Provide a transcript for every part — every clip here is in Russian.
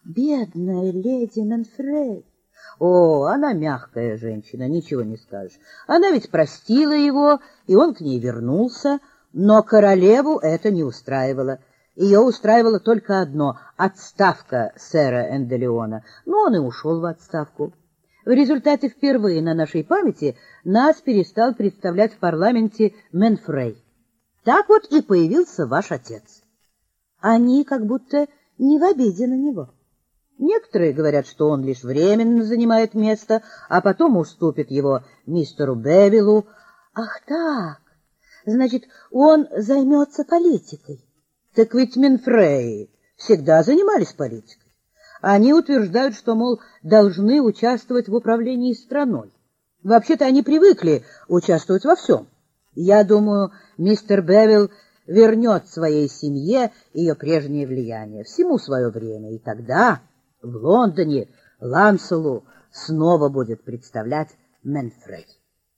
Бедная леди Менфрей. О, она мягкая женщина, ничего не скажешь. Она ведь простила его, и он к ней вернулся, но королеву это не устраивало. Ее устраивало только одно — отставка сэра Энделеона. Но он и ушел в отставку. В результате впервые на нашей памяти нас перестал представлять в парламенте Менфрей. Так вот и появился ваш отец. Они как будто не в обиде на него. Некоторые говорят, что он лишь временно занимает место, а потом уступит его мистеру Бевиллу. Ах так, значит, он займется политикой. Так ведь Менфреи всегда занимались политикой. Они утверждают, что, мол, должны участвовать в управлении страной. Вообще-то они привыкли участвовать во всем. Я думаю, мистер Бевилл вернет своей семье ее прежнее влияние. Всему свое время, и тогда в Лондоне Ланселу снова будет представлять Менфрей.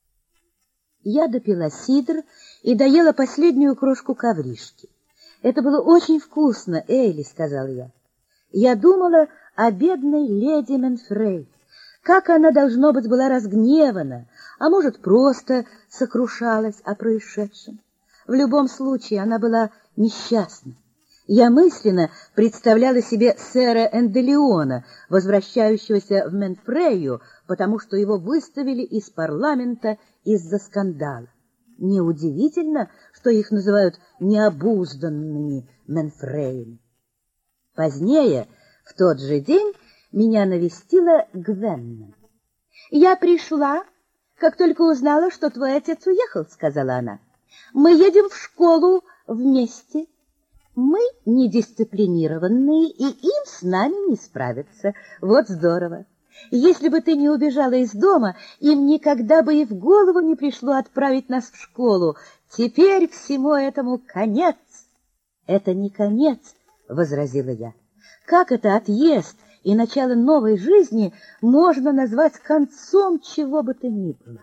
Я допила сидр и доела последнюю крошку ковришки. «Это было очень вкусно, Эйли», — сказал я. Я думала о бедной леди Менфрей. Как она, должно быть, была разгневана, а может, просто сокрушалась о происшедшем. В любом случае, она была несчастна. Я мысленно представляла себе сэра Энделеона, возвращающегося в Менфрею, потому что его выставили из парламента из-за скандала. Неудивительно, что их называют необузданными Менфреями. Позднее, в тот же день, меня навестила Гвенна. «Я пришла, как только узнала, что твой отец уехал», — сказала она. «Мы едем в школу вместе. Мы недисциплинированные, и им с нами не справиться. Вот здорово. Если бы ты не убежала из дома, им никогда бы и в голову не пришло отправить нас в школу. Теперь всему этому конец». «Это не конец», — возразила я. «Как это отъезд и начало новой жизни можно назвать концом чего бы то ни было?»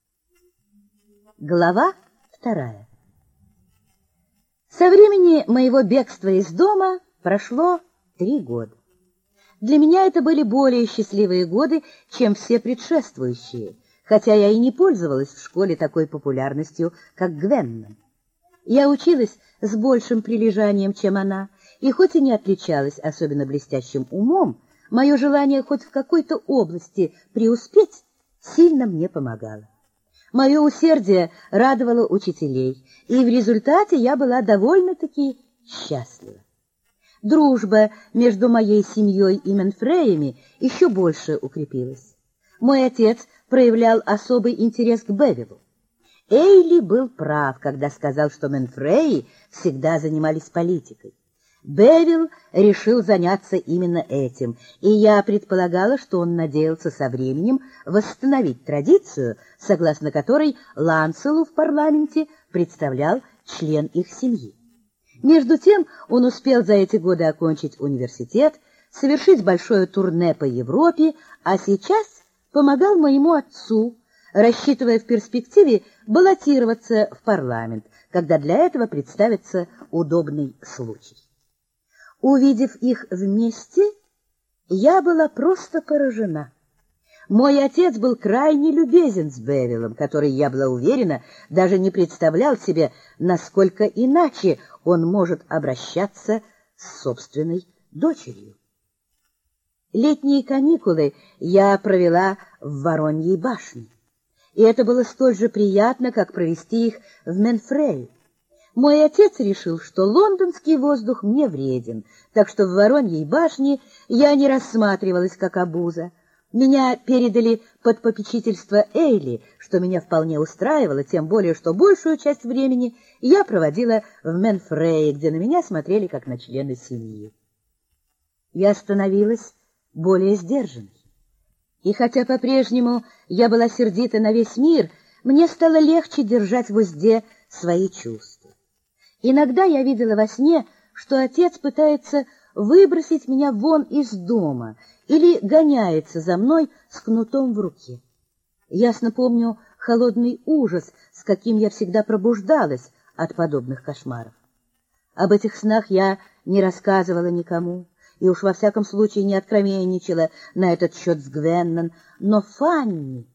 Глава 2. Со времени моего бегства из дома прошло 3 года. Для меня это были более счастливые годы, чем все предшествующие, хотя я и не пользовалась в школе такой популярностью, как Гвенна. Я училась с большим прилежанием, чем она, и хоть и не отличалась особенно блестящим умом, мое желание хоть в какой-то области преуспеть сильно мне помогало. Мое усердие радовало учителей, и в результате я была довольно-таки счастлива. Дружба между моей семьей и Менфреями еще больше укрепилась. Мой отец проявлял особый интерес к Бевиллу. Эйли был прав, когда сказал, что Менфреи всегда занимались политикой. Бевилл решил заняться именно этим, и я предполагала, что он надеялся со временем восстановить традицию, согласно которой Ланселу в парламенте представлял член их семьи. Между тем он успел за эти годы окончить университет, совершить большое турне по Европе, а сейчас помогал моему отцу, рассчитывая в перспективе баллотироваться в парламент, когда для этого представится удобный случай. Увидев их вместе, я была просто поражена. Мой отец был крайне любезен с Бевиллом, который, я была уверена, даже не представлял себе, насколько иначе он может обращаться с собственной дочерью. Летние каникулы я провела в Вороньей башне, и это было столь же приятно, как провести их в Менфрее. Мой отец решил, что лондонский воздух мне вреден, так что в Вороньей башне я не рассматривалась как обуза. Меня передали под попечительство Эйли, что меня вполне устраивало, тем более, что большую часть времени я проводила в Менфрее, где на меня смотрели как на члена семьи. Я становилась более сдержанной. И хотя по-прежнему я была сердита на весь мир, мне стало легче держать в узде свои чувства. Иногда я видела во сне, что отец пытается выбросить меня вон из дома или гоняется за мной с кнутом в руке. Ясно помню холодный ужас, с каким я всегда пробуждалась от подобных кошмаров. Об этих снах я не рассказывала никому, и уж во всяком случае не откровенничала на этот счет с Гвеннон, но Фанни